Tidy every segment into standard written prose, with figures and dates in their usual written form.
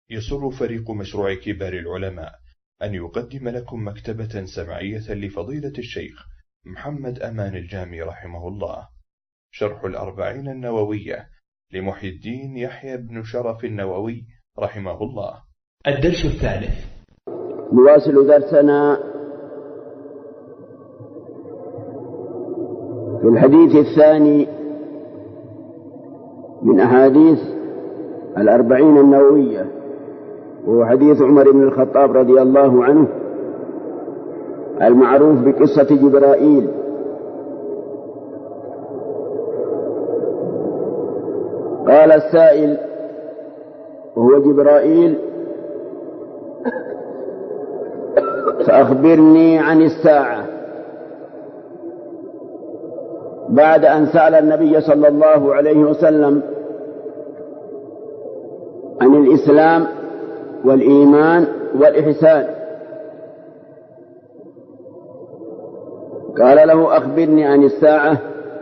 يسر فريق مشروع كبار العلماء أن يقدم لكم مكتبة سمعية لفضيلة الشيخ محمد أمان الجامي رحمه الله، شرح الأربعين النووية لمحي الدين يحيى بن شرف النووي رحمه الله. الدرس الثالث. نواصل درسنا في الحديث الثاني من أحاديث الأربعين النووية، وهو حديث عمر بن الخطاب رضي الله عنه المعروف بقصة جبرائيل. قال السائل وهو جبرائيل: فأخبرني عن الساعة. بعد أن سأل النبي صلى الله عليه وسلم عن الإسلام والإيمان والإحسان، قال له: أخبرني عن الساعة.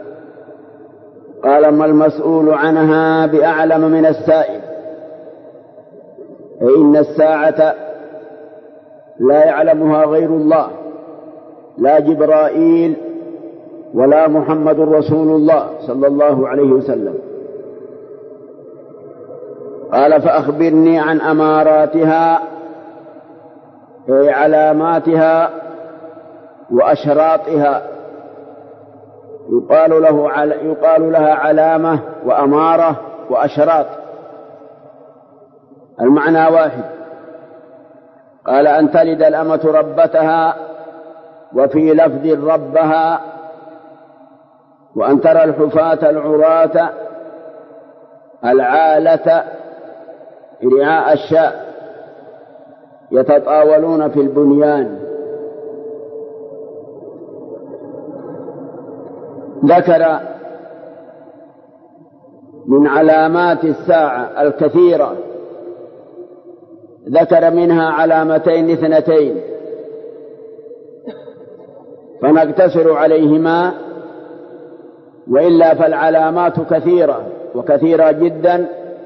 قال: ما المسؤول عنها بأعلم من السائل، فإن الساعة لا يعلمها غير الله، لا جبرائيل ولا محمد رسول الله صلى الله عليه وسلم. قال: فأخبرني عن أماراتها، أي علاماتها وأشراطها. يقال لها علامة وأمارة وأشراط، المعنى واحد. قال: أن تلد الأمة ربتها، وفي لفظ ربها، وأن ترى الحفاة العراة العالة رعاء الشاء يتطاولون في البنيان. ذكر من علامات الساعة الكثيرة، ذكر منها علامتين اثنتين فنقتصر عليهما، وإلا فالعلامات كثيرة وكثيرة جدا،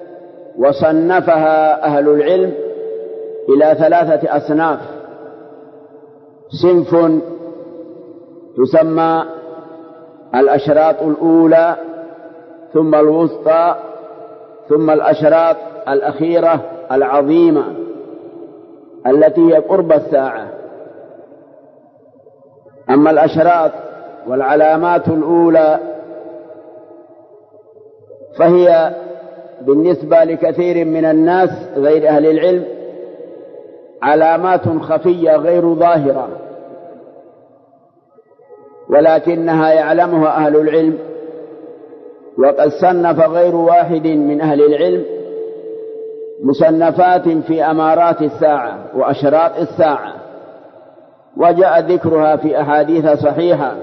وصنفها أهل العلم إلى ثلاثة أصناف: صنف تسمى الأشراط الأولى، ثم الوسطى، ثم الأشراط الأخيرة العظيمة التي هي قرب الساعة. أما الأشراط والعلامات الأولى فهي بالنسبة لكثير من الناس غير أهل العلم علامات خفية غير ظاهرة، ولكنها يعلمها أهل العلم. وقد صنف غير واحد من أهل العلم مصنفات في أمارات الساعة وأشراط الساعة، وجاء ذكرها في أحاديث صحيحة.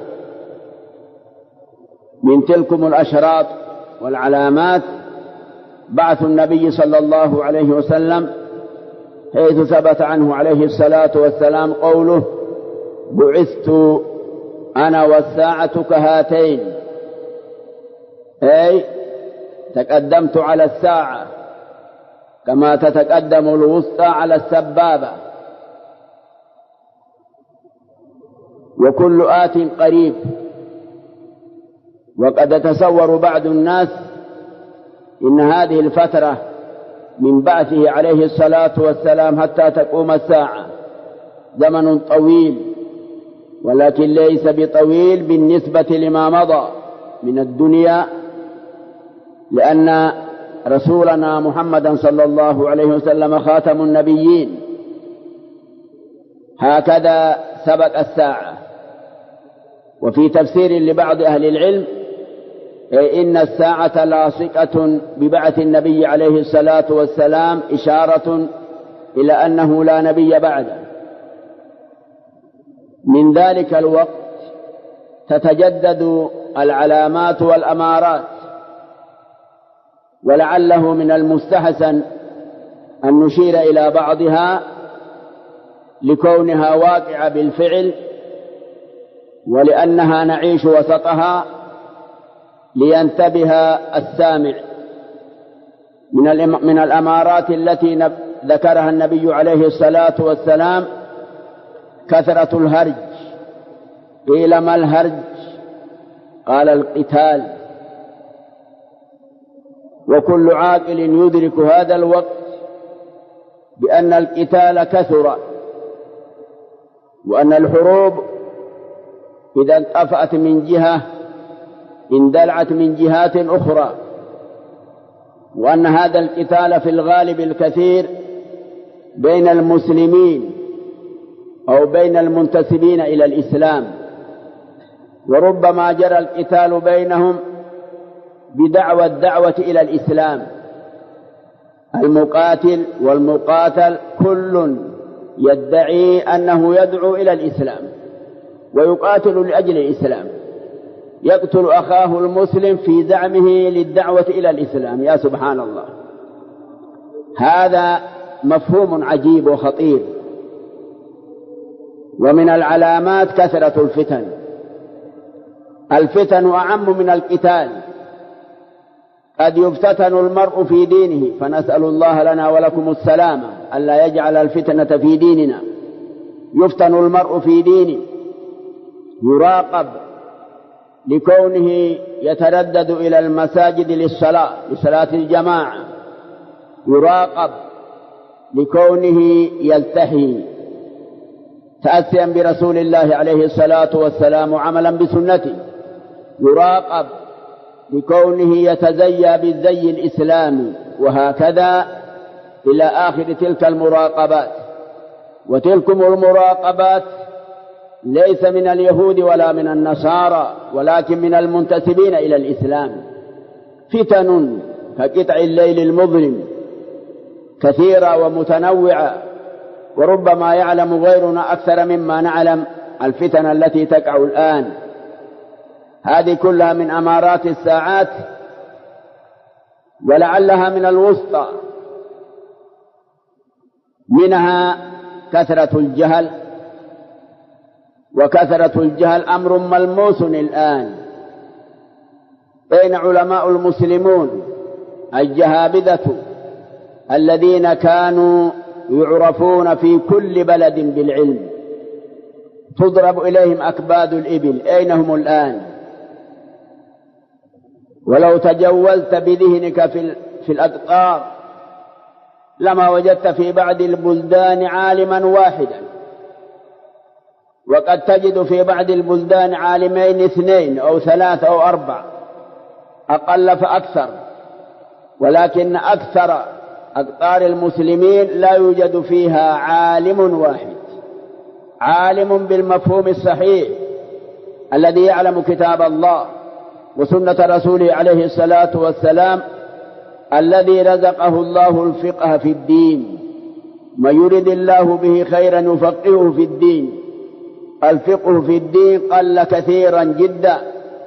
من تلكم الأشراط والعلامات بعث النبي صلى الله عليه وسلم، حيث ثبت عنه عليه الصلاة والسلام قوله: بعثت أنا والساعة كهاتين، أي تقدمت على الساعة كما تتقدم الوسطى على السبابة، وكل آت قريب. وقد يتصور بعض الناس إن هذه الفترة من بعثه عليه الصلاة والسلام حتى تقوم الساعة زمن طويل، ولكن ليس بطويل بالنسبة لما مضى من الدنيا، لأن رسولنا محمدا صلى الله عليه وسلم خاتم النبيين. هكذا سبق الساعة. وفي تفسير لبعض أهل العلم: إن الساعة لاصقة ببعث النبي عليه الصلاة والسلام، إشارة إلى أنه لا نبي بعده. من ذلك الوقت تتجدد العلامات والأمارات، ولعله من المستحسن أن نشير إلى بعضها لكونها واقعة بالفعل، ولأنها نعيش وسطها، لينتبه السامع من الأمارات التي ذكرها النبي عليه الصلاة والسلام كثرة الهرج. قيل ما الهرج؟ قال القتال. وكل عاقل يدرك هذا الوقت بأن القتال كثر، وأن الحروب إذا انطفأت من جهة اندلعت من جهات أخرى، وأن هذا القتال في الغالب الكثير بين المسلمين أو بين المنتسبين إلى الإسلام، وربما جرى القتال بينهم بدعوى الدعوة إلى الإسلام. المقاتل والمقاتل كل يدعي أنه يدعو إلى الإسلام ويقاتل لأجل الإسلام، يقتل أخاه المسلم في زعمه للدعوة إلى الإسلام. يا سبحان الله، هذا مفهوم عجيب وخطير. ومن العلامات كثرة الفتن. الفتن أعم من القتال. قد يفتتن المرء في دينه، فنسأل الله لنا ولكم السلامة ألا يجعل الفتنة في ديننا. يفتن المرء في دينه، يراقب لكونه يتردد إلى المساجد لصلاة الجماعة، يراقب لكونه يلتحي تأسيا برسول الله عليه الصلاة والسلام وعملا بسنته، يراقب لكونه يتزيى بالزي الإسلامي، وهكذا إلى آخر تلك المراقبات. وتلكم المراقبات ليس من اليهود ولا من النصارى، ولكن من المنتسبين إلى الإسلام. فتن كقطع الليل المظلم كثيرة ومتنوعة، وربما يعلم غيرنا أكثر مما نعلم الفتن التي تقع الآن. هذه كلها من أمارات الساعات، ولعلها من الوسطى. منها كثرة الجهل، وكثرة الجهل أمر ملموس الآن بين علماء المسلمون الجهابذة الذين كانوا يعرفون في كل بلد بالعلم، تضرب إليهم أكباد الإبل. أين هم الآن؟ ولو تجولت بذهنك في الأقطار لما وجدت في بعض البلدان عالما واحدا، وقد تجد في بعض البلدان عالمين 2 أو 3 أو 4 أقل فأكثر، ولكن أكثر أقطار المسلمين لا يوجد فيها عالم واحد، عالم بالمفهوم الصحيح الذي يعلم كتاب الله وسنة رسوله عليه الصلاة والسلام، الذي رزقه الله الفقه في الدين. ما يرد الله به خيرا يفقهه في الدين. الفقه في الدين قل كثيرا جدا،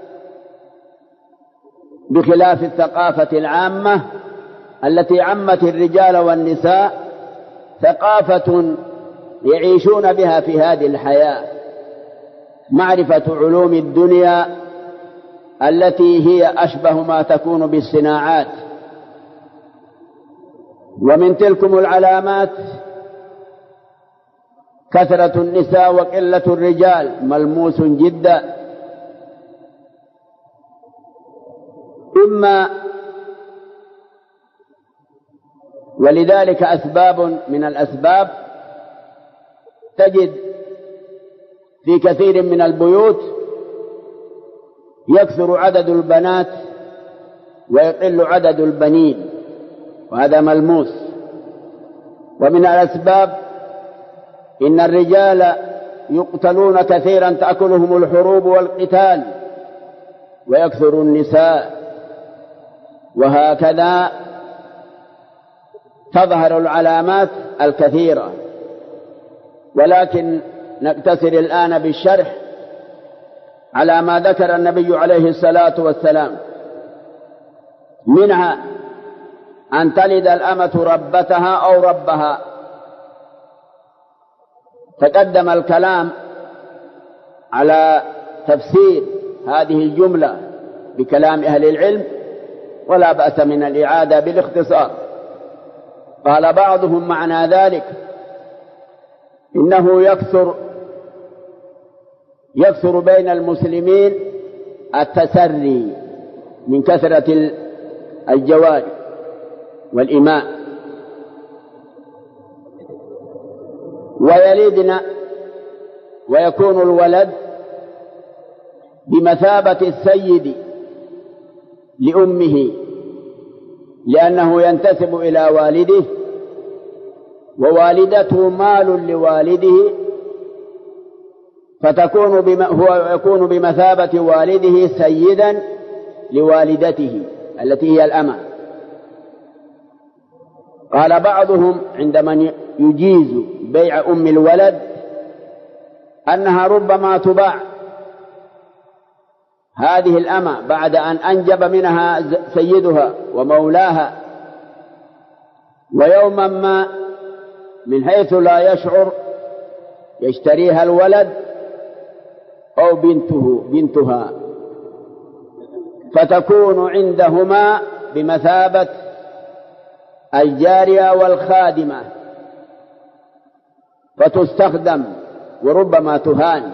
بخلاف الثقافة العامة التي عمت الرجال والنساء، ثقافة يعيشون بها في هذه الحياة، معرفة علوم الدنيا التي هي أشبه ما تكون بالصناعات. ومن تلكم العلامات كثرة النساء وقلة الرجال، ملموس جدا. ولذلك أسباب من الأسباب، تجد في كثير من البيوت يكثر عدد البنات ويقل عدد البنين، وهذا ملموس. ومن الأسباب إن الرجال يقتلون كثيرا، تأكلهم الحروب والقتال، ويكثر النساء، وهكذا تظهر العلامات الكثيرة. ولكن نقتصر الآن بالشرح على ما ذكر النبي عليه الصلاة والسلام. منها أن تلد الأمة ربتها أو ربها. تقدم الكلام على تفسير هذه الجملة بكلام أهل العلم، ولا بأس من الإعادة بالاختصار. قال بعضهم معنى ذلك إنه يكثر بين المسلمين التسري من كثرة الجواري والإماء، ويلدن ويكون الولد بمثابة السيد لأمه، لأنه ينتسب إلى والده، ووالدته مال لوالده، هو يكون بمثابة والده سيدا لوالدته التي هي الأمة. قال بعضهم عند من يجيز بيع أم الولد أنها ربما تباع هذه الأمة بعد أن أنجب منها سيدها ومولاها، ويوما ما من حيث لا يشعر يشتريها الولد أو بنتها، فتكون عندهما بمثابة الجارية والخادمة، فتستخدم وربما تهان.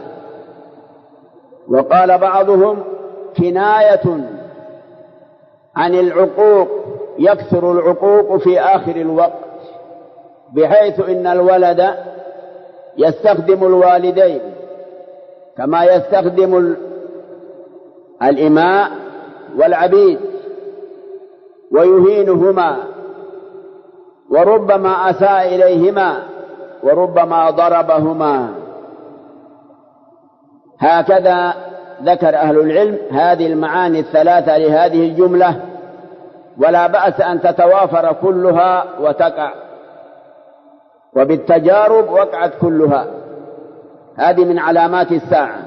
وقال بعضهم كناية عن العقوق، يكثر العقوق في آخر الوقت، بحيث إن الولد يستخدم الوالدين كما يستخدم الإماء والعبيد ويهينهما، وربما أساء إليهما، وربما ضربهما. هكذا ذكر أهل العلم هذه المعاني الثلاثة لهذه الجملة، ولا بأس أن تتوافر كلها وتقع، وبالتجارب وقعت كلها. هذه من علامات الساعة.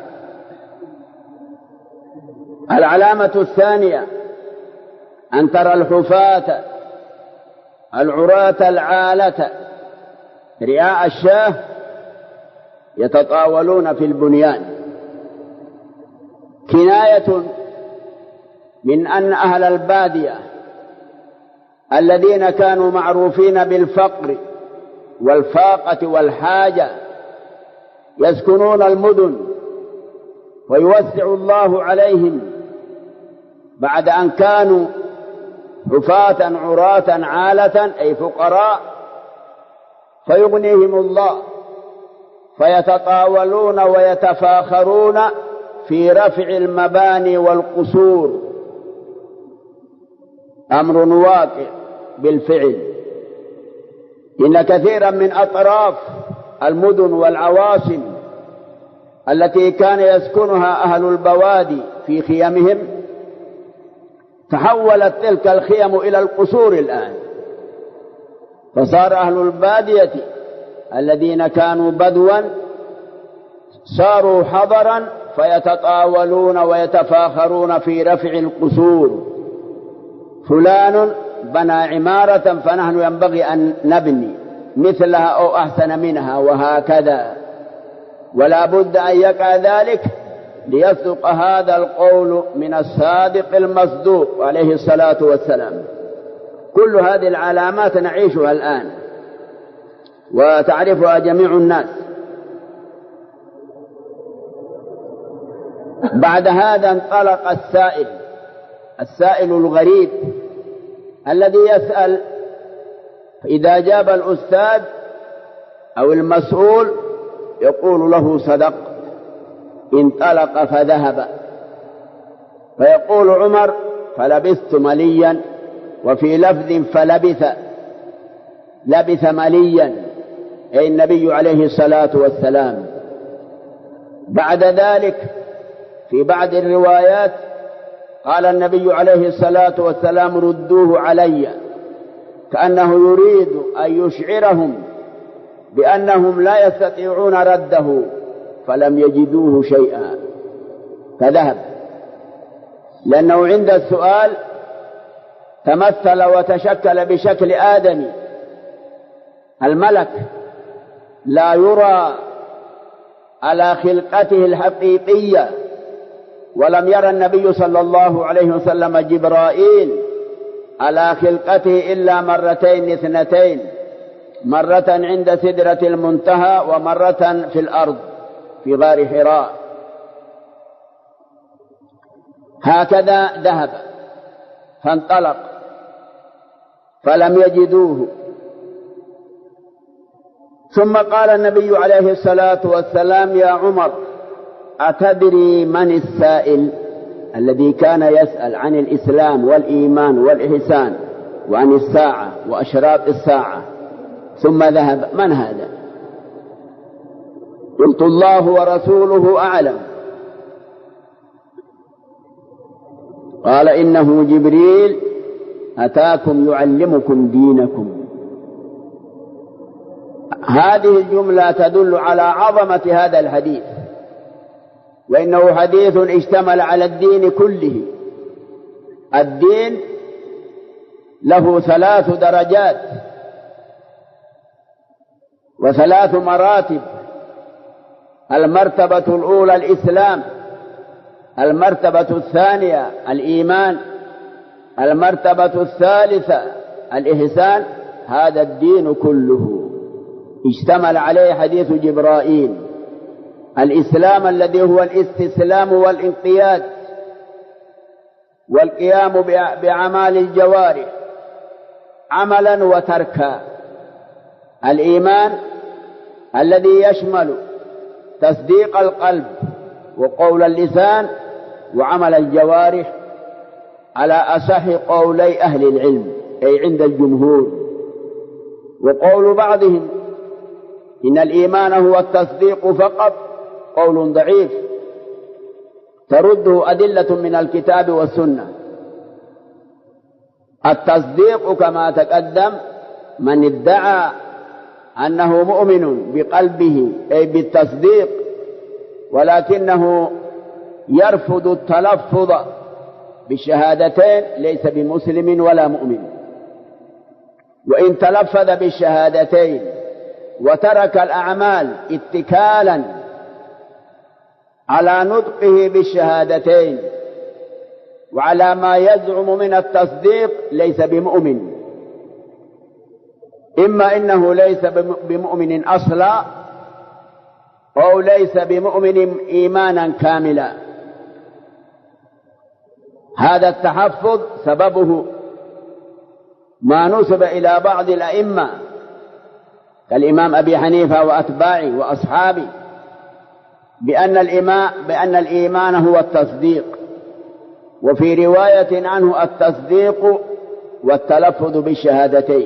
العلامة الثانية أن ترى الحفاة العراة العالة رعاء الشاه يتطاولون في البنيان، كناية من أن أهل البادية الذين كانوا معروفين بالفقر والفاقة والحاجة يسكنون المدن، ويوسع الله عليهم بعد أن كانوا حفاة عراة عالة أي فقراء، فيغنيهم الله فيتطاولون ويتفاخرون في رفع المباني والقصور، أمر واقع بالفعل. إن كثيرا من أطراف المدن والعواصم التي كان يسكنها أهل البوادي في خيمهم تحولت تلك الخيم إلى القصور الآن، فصار أهل البادية الذين كانوا بدوا صاروا حضرا فيتطاولون ويتفاخرون في رفع القصور. فلان بنى عمارة فنحن ينبغي أن نبني مثلها أو أحسن منها، وهكذا. ولا بد أن يقع ذلك ليصدق هذا القول من الصادق المصدوق عليه الصلاة والسلام. كل هذه العلامات نعيشها الآن وتعرفها جميع الناس. بعد هذا انطلق السائل الغريب الذي يسأل، فإذا جاب الأستاذ أو المسؤول يقول له صدق، انطلق فذهب. فيقول عمر فلبثت مليا، وفي لفظ لبث مليا، أي النبي عليه الصلاة والسلام. بعد ذلك في بعض الروايات قال النبي عليه الصلاة والسلام ردوه علي، كأنه يريد أن يشعرهم بأنهم لا يستطيعون رده، فلم يجدوه شيئا فذهب، لأنه عند السؤال تمثل وتشكل بشكل آدمي. الملك لا يرى على خلقته الحقيقية، ولم يرى النبي صلى الله عليه وسلم جبرائيل على خلقته إلا مرتين اثنتين، مرة عند سدرة المنتهى ومرة في الأرض في غار حراء. هكذا ذهب فانطلق فلم يجدوه. ثم قال النبي عليه الصلاة والسلام: يا عمر، أتدري من السائل الذي كان يسأل عن الإسلام والإيمان والإحسان وعن الساعة وأشراط الساعة ثم ذهب؟ من هذا؟ قلت: الله ورسوله أعلم. قال: إنه جبريل أتاكم يعلمكم دينكم. هذه الجملة تدل على عظمة هذا الحديث، وإنه حديث اشتمل على الدين كله. الدين له 3 درجات و3 مراتب: المرتبة الأولى الإسلام، المرتبة الثانية الإيمان، المرتبة الثالثة الإحسان. هذا الدين كله اشتمل عليه حديث جبرائيل. الإسلام الذي هو الاستسلام والانقياد والقيام بأعمال الجوارح عملا وتركا. الإيمان الذي يشمل تصديق القلب وقول اللسان وعمل الجوارح على أصح قولي أهل العلم، أي عند الجمهور. وقول بعضهم إن الإيمان هو التصديق فقط قول ضعيف ترده أدلة من الكتاب والسنة. التصديق كما تقدم من ادعى أنه مؤمن بقلبه أي بالتصديق، ولكنه يرفض التلفظ بالشهادتين ليس بمسلم ولا مؤمن. وإن تلفظ بالشهادتين وترك الأعمال اتكالا على نطقه بالشهادتين وعلى ما يزعم من التصديق ليس بمؤمن. إما إنه ليس بمؤمن أصلا أو ليس بمؤمن إيمانا كاملا. هذا التحفظ سببه ما نسب إلى بعض الأئمة كالإمام أبي حنيفة وأتباعه وأصحابه بأن الإيمان هو التصديق، وفي رواية عنه التصديق والتلفظ بالشهادتين.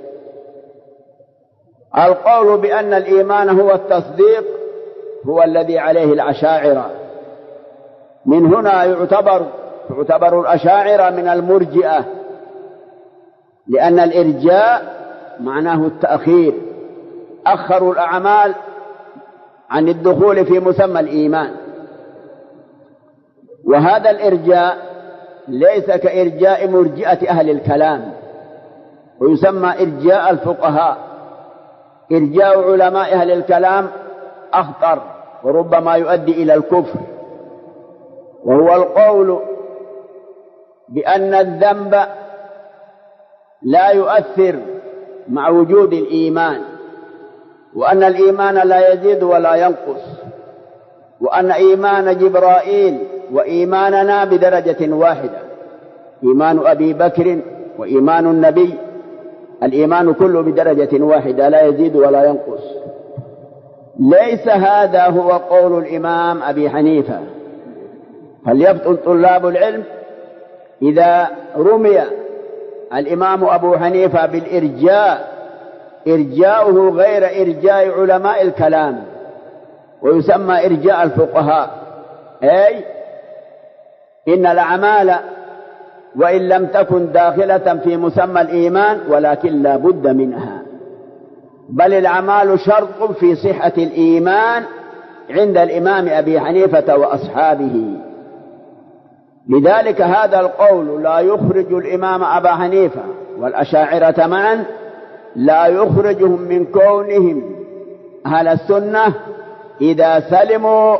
القول بأن الإيمان هو التصديق هو الذي عليه الأشاعرة. من هنا يعتبر الأشاعرة من المرجئة، لأن الإرجاء معناه التأخير، أخروا الأعمال عن الدخول في مسمى الإيمان. وهذا الإرجاء ليس كإرجاء مرجئة أهل الكلام، ويسمى إرجاء الفقهاء. إرجاء علماء أهل الكلام أخطر وربما يؤدي إلى الكفر، وهو القول بأن الذنب لا يؤثر مع وجود الإيمان، وأن الإيمان لا يزيد ولا ينقص، وأن إيمان جبرائيل وإيماننا بدرجة واحدة. إيمان أبي بكر وإيمان النبي الإيمان كله بدرجة واحدة لا يزيد ولا ينقص. ليس هذا هو قول الإمام أبي حنيفة. فليفطن طلاب العلم إذا رمي الإمام أبو حنيفة بالإرجاء، إرجاؤه غير إرجاء علماء الكلام، ويسمى إرجاء الفقهاء. أي إن الأعمال وإن لم تكن داخلة في مسمى الإيمان ولكن لا بد منها، بل الأعمال شرط في صحة الإيمان عند الإمام أبي حنيفة وأصحابه. لذلك هذا القول لا يخرج الإمام أبا حنيفة والأشاعرة معا، لا يخرجهم من كونهم أهل السنة إذا سلموا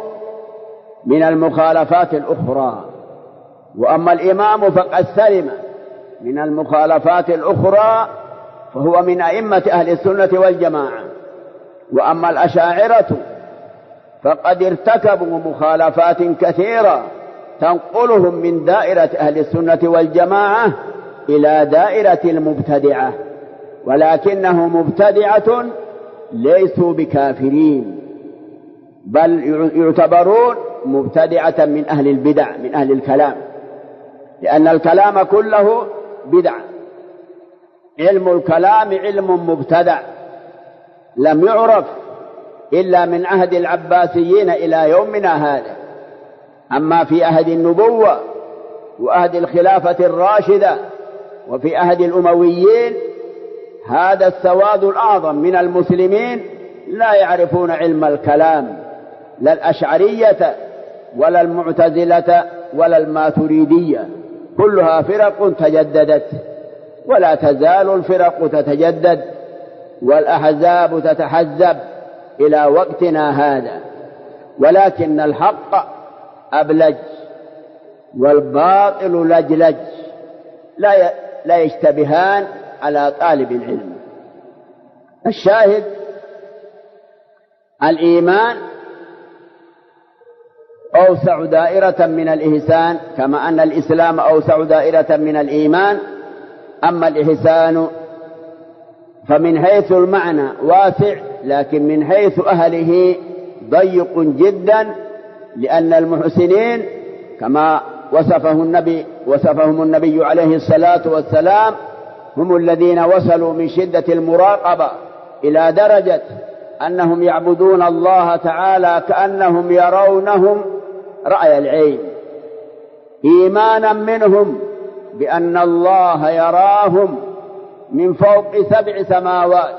من المخالفات الأخرى. وأما الإمام فقد سلم من المخالفات الأخرى فهو من أئمة أهل السنة والجماعة. وأما الأشاعرة فقد ارتكبوا مخالفات كثيرة تنقلهم من دائرة أهل السنة والجماعة إلى دائرة المبتدعة، ولكنهم مبتدعة ليسوا بكافرين، بل يعتبرون مبتدعة من أهل البدع، من أهل الكلام، لأن الكلام كله بدع. علم الكلام علم مبتدع لم يعرف إلا من عهد العباسيين إلى يومنا هذا. أما في عهد النبوة وعهد الخلافة الراشدة وفي عهد الأمويين هذا السواد الأعظم من المسلمين لا يعرفون علم الكلام، لا الأشعرية ولا المعتزلة ولا الماتريدية، كلها فرق تجددت ولا تزال الفرق تتجدد والأحزاب تتحزب إلى وقتنا هذا، ولكن الحق أبلج والباطل لجلج، لا يشتبهان على طالب العلم. الشاهد الإيمان أوسع دائرة من الإحسان، كما أن الإسلام أوسع دائرة من الإيمان. أما الإحسان فمن حيث المعنى واسع، لكن من حيث أهله ضيق جدا، لأن المحسنين كما وصفهم النبي عليه الصلاة والسلام هم الذين وصلوا من شدة المراقبة إلى درجة أنهم يعبدون الله تعالى كأنهم يرونهم رأي العين، إيمانا منهم بأن الله يراهم من فوق 7 سماوات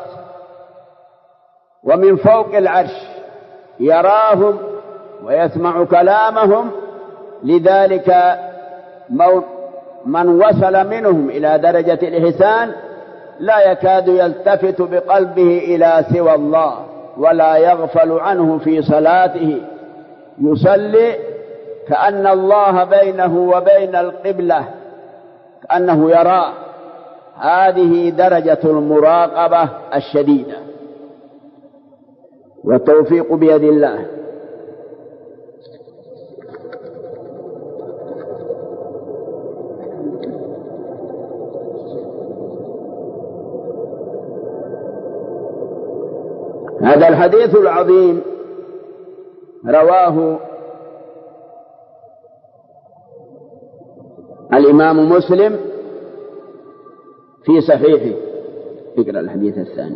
ومن فوق العرش، يراهم ويسمع كلامهم. لذلك من وصل منهم إلى درجة الإحسان لا يكاد يلتفت بقلبه إلى سوى الله ولا يغفل عنه في صلاته، يصلي كأن الله بينه وبين القبلة، كأنه يراه. هذه درجة المراقبة الشديدة، والتوفيق بيد الله. هذا الحديث العظيم رواه الإمام مسلم في صحيحه. اقرأ الحديث الثاني.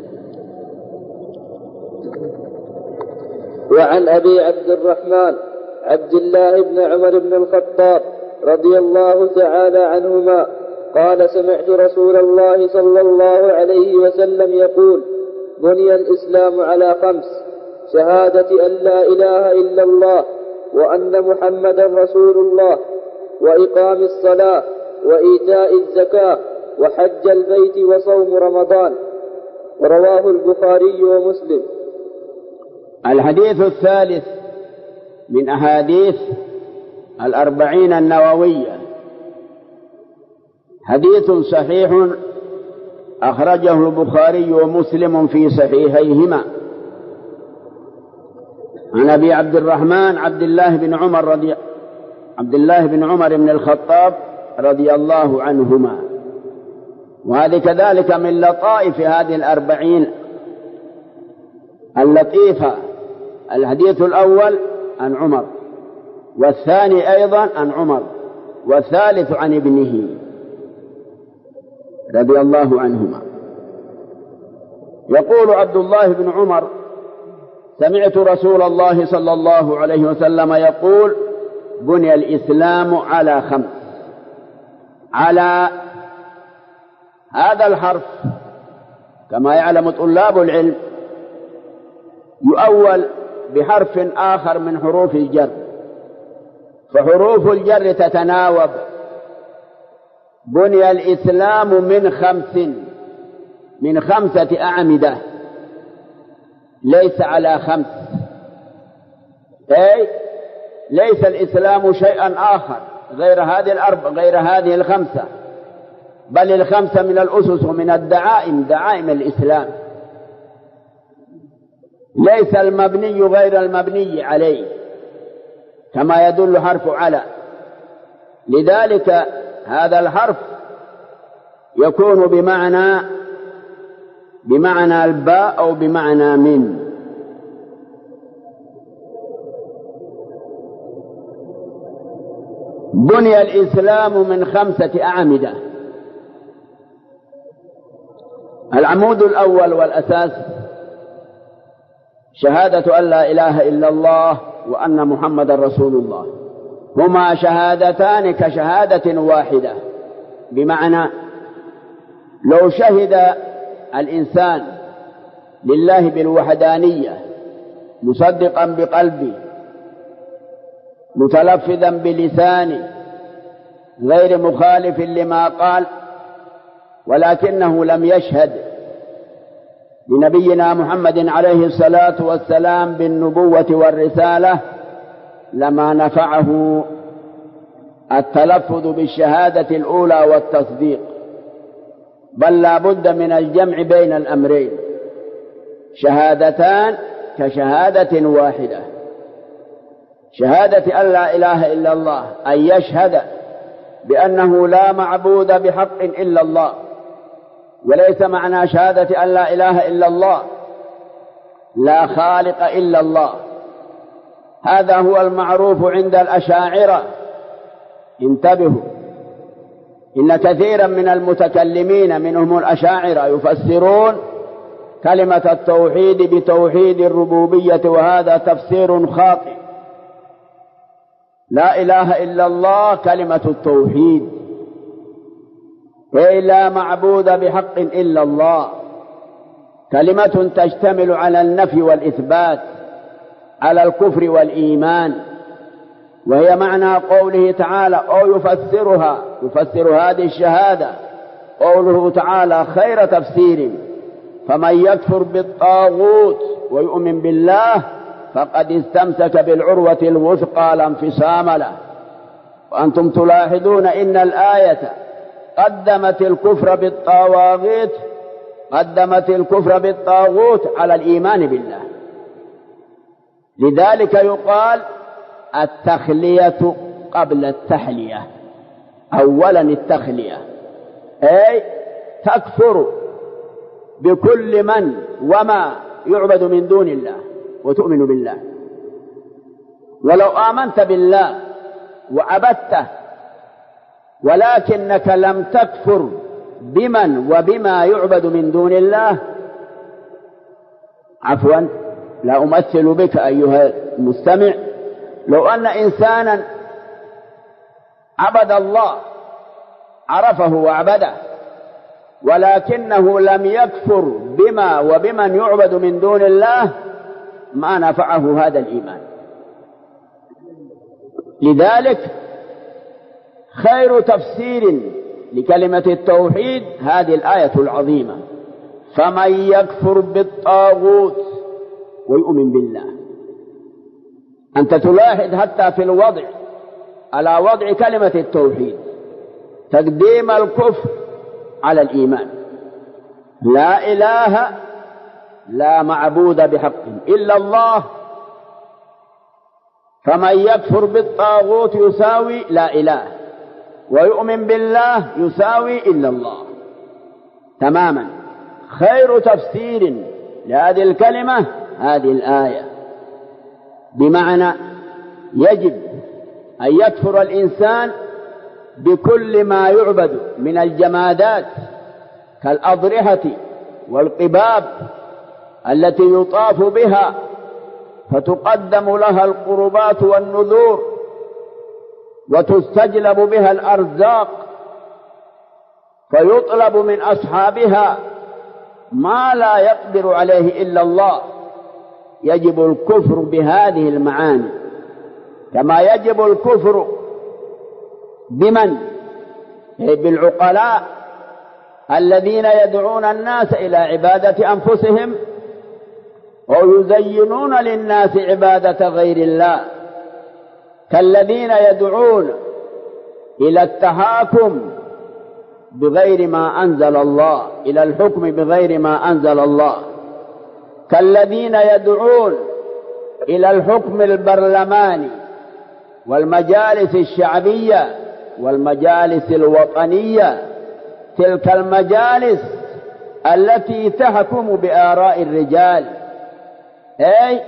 وعن أبي عبد الرحمن عبد الله بن عمر بن الخطاب رضي الله تعالى عنهما قال: سمعت رسول الله صلى الله عليه وسلم يقول: بني الإسلام على 5: شهادة أن لا إله إلا الله وأن محمدا رسول الله، وإقام الصلاة، وإيتاء الزكاة، وحج البيت، وصوم رمضان. رواه البخاري ومسلم. الحديث الثالث من أحاديث 40 النووية، حديث صحيح أخرجه البخاري ومسلم في صحيحيهما، عن أبي عبد الرحمن عبد الله بن عمر بن الخطاب رضي الله عنهما. وهذه كذلك من لطائف هذه 40 اللطيفة. الحديث الأول عن عمر، والثاني أيضا عن عمر، والثالث عن ابنه رضي الله عنهما. يقول عبد الله بن عمر: سمعت رسول الله صلى الله عليه وسلم يقول: بني الإسلام على 5. على هذا الحرف كما يعلم طلاب العلم يؤول بحرف آخر من حروف الجر، فحروف الجر تتناوب. بني الإسلام من 5 أعمدة، ليس على 5، أي ليس الإسلام شيئا آخر غير هذه 5، بل الخمسة من الأسس ومن الدعائم، دعائم الإسلام. ليس المبني غير المبني عليه كما يدل حرف على. لذلك هذا الحرف يكون بمعنى الباء أو بمعنى من. بني الإسلام من 5 أعمدة. العمود الأول والأساس شهادة أن لا إله إلا الله وأن محمد رسول الله، هما شهادتان كشهادة واحدة، بمعنى لو شهد الإنسان لله بالوحدانية مصدقا بقلبه متلفظا بلسانه غير مخالف لما قال، ولكنه لم يشهد لنبينا محمد عليه الصلاة والسلام بالنبوة والرسالة، لما نفعه التلفظ بالشهادة الأولى والتصديق، بل لا بد من الجمع بين الأمرين، شهادتان كشهادة واحدة. شهادة أن لا إله إلا الله، أن يشهد بأنه لا معبود بحق إلا الله، وليس معنى شهادة أن لا إله إلا الله لا خالق إلا الله. هذا هو المعروف عند الأشاعرة. انتبهوا، إن كثيرا من المتكلمين منهم الأشاعرة يفسرون كلمة التوحيد بتوحيد الربوبية، وهذا تفسير خاطئ. لا إله إلا الله كلمة التوحيد، أي لا معبود بحق إلا الله، كلمة تشتمل على النفي والإثبات، على الكفر والإيمان، وهي معنى قوله تعالى أو يفسر هذه الشهادة قوله تعالى خير تفسير: فمن يكفر بالطاغوت ويؤمن بالله فقد استمسك بالعروة الوثقى لا انفصام له. وأنتم تلاحظون إن الآية قدمت الكفر بالطاغوت على الإيمان بالله. لذلك يقال التخلية قبل التحلية. أولا التخلية، أي تكفر بكل من وما يعبد من دون الله وتؤمن بالله. ولو آمنت بالله وعبدته ولكنك لم تكفر بمن وبما يعبد من دون الله، عفوا لا أمثل بك أيها المستمع، لو أن إنسانا عبد الله عرفه وعبده ولكنه لم يكفر بما وبمن يعبد من دون الله، ما نفعه هذا الإيمان. لذلك خير تفسير لكلمة التوحيد هذه الآية العظيمة: فمن يكفر بالطاغوت ويؤمن بالله. أنت تلاحظ حتى في الوضع على وضع كلمة التوحيد تقديم الكفر على الإيمان. لا إله، لا معبود بحق إلا الله. فمن يكفر بالطاغوت يساوي لا إله، ويؤمن بالله يساوي إلا الله تماما. خير تفسير لهذه الكلمة هذه الآية، بمعنى يجب أن يكفر الإنسان بكل ما يعبد من الجمادات كالأضرحة والقباب التي يطاف بها فتقدم لها القربات والنذور وتستجلب بها الأرزاق، فيطلب من أصحابها ما لا يقدر عليه إلا الله. يجب الكفر بهذه المعاني، كما يجب الكفر بمن؟ بالعقلاء الذين يدعون الناس إلى عبادة أنفسهم ويزينون للناس عبادة غير الله، كالذين يدعون إلى التحاكم بغير ما أنزل الله، إلى الحكم بغير ما أنزل الله، كالذين يدعون إلى الحكم البرلماني والمجالس الشعبية والمجالس الوطنية، تلك المجالس التي تحكم بآراء الرجال، أي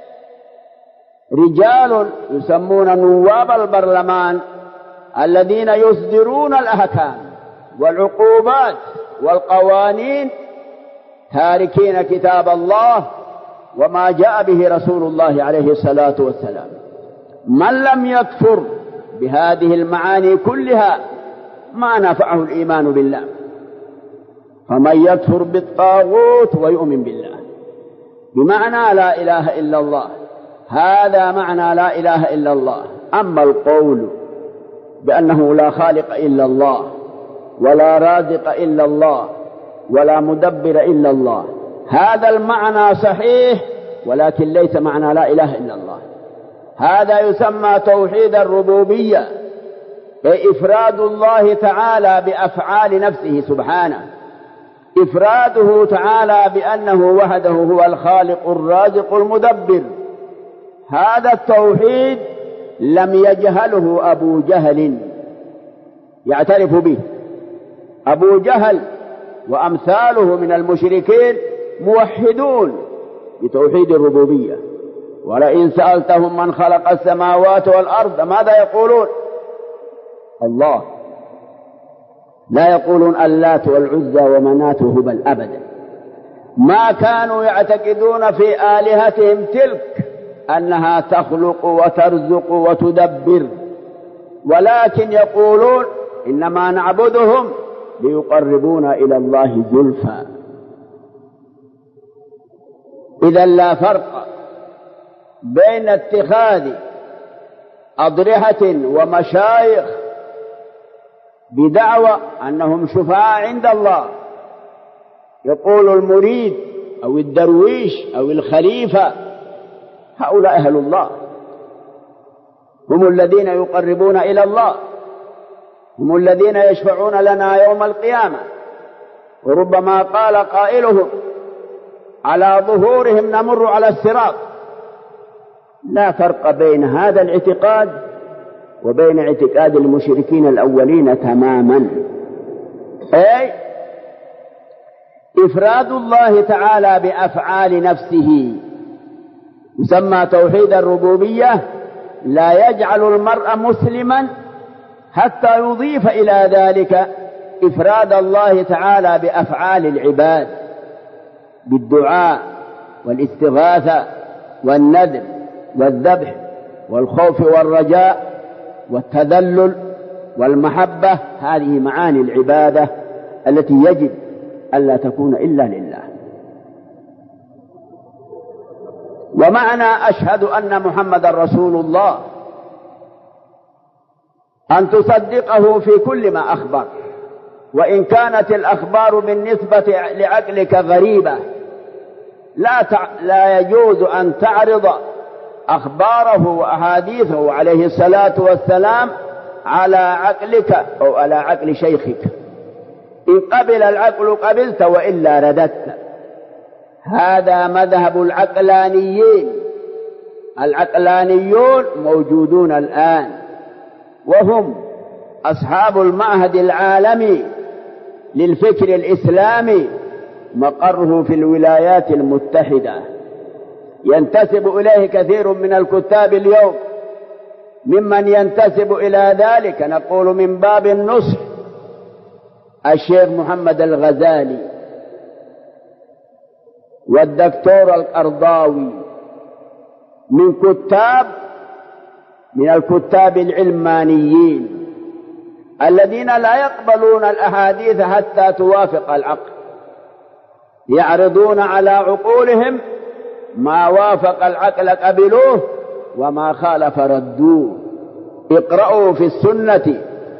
رجال يسمون نواب البرلمان الذين يصدرون الأحكام والعقوبات والقوانين، تاركين كتاب الله وما جاء به رسول الله عليه الصلاة والسلام. من لم يكفر بهذه المعاني كلها ما نفعه الإيمان بالله. فمن يكفر بالطاغوت ويؤمن بالله بمعنى لا إله إلا الله، هذا معنى لا إله إلا الله. أما القول بأنه لا خالق إلا الله ولا رازق إلا الله ولا مدبر إلا الله، هذا المعنى صحيح ولكن ليس معنى لا إله إلا الله. هذا يسمى توحيد الربوبية، أي إفراد الله تعالى بأفعال نفسه سبحانه، إفراده تعالى بأنه وحده هو الخالق الرازق المدبر. هذا التوحيد لم يجهله أبو جهل، يعترف به أبو جهل وأمثاله من المشركين، موحدون بتوحيد الربوبية. ولئن سألتهم من خلق السماوات والأرض ماذا يقولون؟ الله. لا يقولون اللات والعزى ومناة وهبل أبدا. ما كانوا يعتقدون في آلهتهم تلك أنها تخلق وترزق وتدبر، ولكن يقولون إنما نعبدهم ليقربونا إلى الله زلفى. إذا لا فرق بين اتخاذ أضرحة ومشايخ بدعوى أنهم شفعاء عند الله، يقول المريد أو الدرويش أو الخليفة، هؤلاء أهل الله، هم الذين يقربون إلى الله، هم الذين يشفعون لنا يوم القيامة. وربما قال قائلهم على ظهورهم نمر على الصراط. لا فرق بين هذا الاعتقاد وبين اعتقاد المشركين الأولين تماما، أي إفراد الله تعالى بأفعال نفسه يسمى توحيد الربوبية. لا يجعل المرء مسلما حتى يضيف إلى ذلك إفراد الله تعالى بأفعال العباد، بالدعاء والاستغاثة والندب والذبح والخوف والرجاء والتذلل والمحبة. هذه معاني العبادة التي يجب ألا تكون إلا لله. ومعنى أشهد أن محمد رسول الله أن تصدقه في كل ما أخبر، وإن كانت الأخبار بالنسبة لعقلك غريبة. لا يجوز أن تعرض أخباره وأحاديثه عليه الصلاة والسلام على عقلك أو على عقل شيخك. إن قبل العقل قبلت وإلا رددت. هذا مذهب العقلانيين. العقلانيون موجودون الآن، وهم أصحاب المعهد العالمي للفكر الإسلامي، مقره في الولايات المتحدة. ينتسب إليه كثير من الكتاب اليوم. ممن ينتسب إلى ذلك نقول من باب النصح الشيخ محمد الغزالي والدكتور القرضاوي، من الكتاب العلمانيين الذين لا يقبلون الأحاديث حتى توافق العقل، يعرضون على عقولهم ما وافق العقل قبلوه وما خالف ردوه. اقرأوا في السنة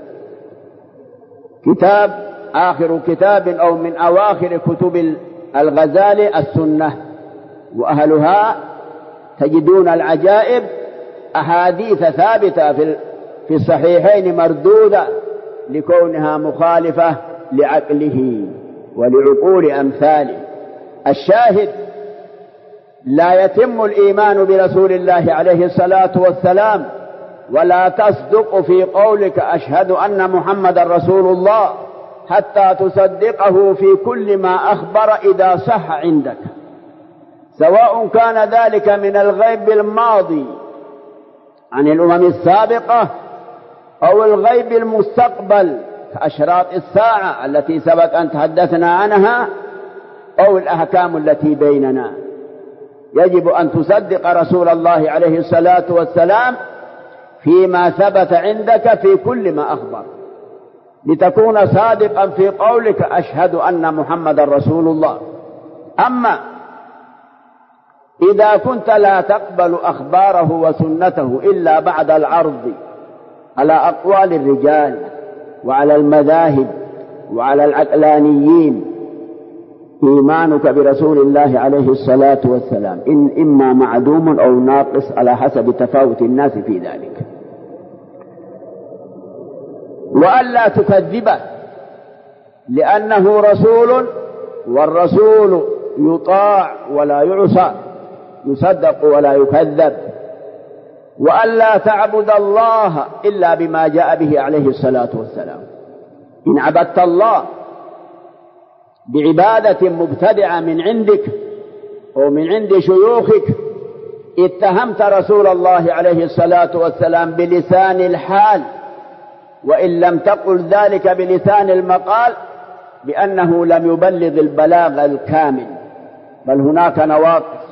آخر كتاب أو من أواخر كتب الغزالي السنة، وأهلها تجدون العجائب، أحاديث ثابتة في الصحيحين مردودة لكونها مخالفة لعقله ولعقول أمثاله. الشاهد: لا يتم الإيمان برسول الله عليه الصلاة والسلام ولا تصدق في قولك أشهد أن محمد رسول الله حتى تصدقه في كل ما أخبر إذا صح عندك، سواء كان ذلك من الغيب الماضي عن الأمم السابقة أو الغيب المستقبل كأشراط الساعة التي سبق أن تحدثنا عنها أو الأحكام التي بيننا. يجب أن تصدق رسول الله عليه الصلاة والسلام فيما ثبت عندك في كل ما أخبر، لتكون صادقا في قولك أشهد أن محمد رسول الله. أما إذا كنت لا تقبل أخباره وسنته إلا بعد العرض على أقوال الرجال وعلى المذاهب وعلى العقلانيين، إيمانك برسول الله عليه الصلاة والسلام إما معدوم أو ناقص على حسب تفاوت الناس في ذلك. وألا تكذبه لأنه رسول، والرسول يطاع ولا يعصى، يصدق ولا يكذب. وألا تعبد الله إلا بما جاء به عليه الصلاة والسلام. إن عبدت الله بعبادة مبتدعة من عندك أو من عند شيوخك اتهمت رسول الله عليه الصلاة والسلام بلسان الحال، وإن لم تقل ذلك بلسان المقال، بأنه لم يبلغ البلاغ الكامل، بل هناك نواقص.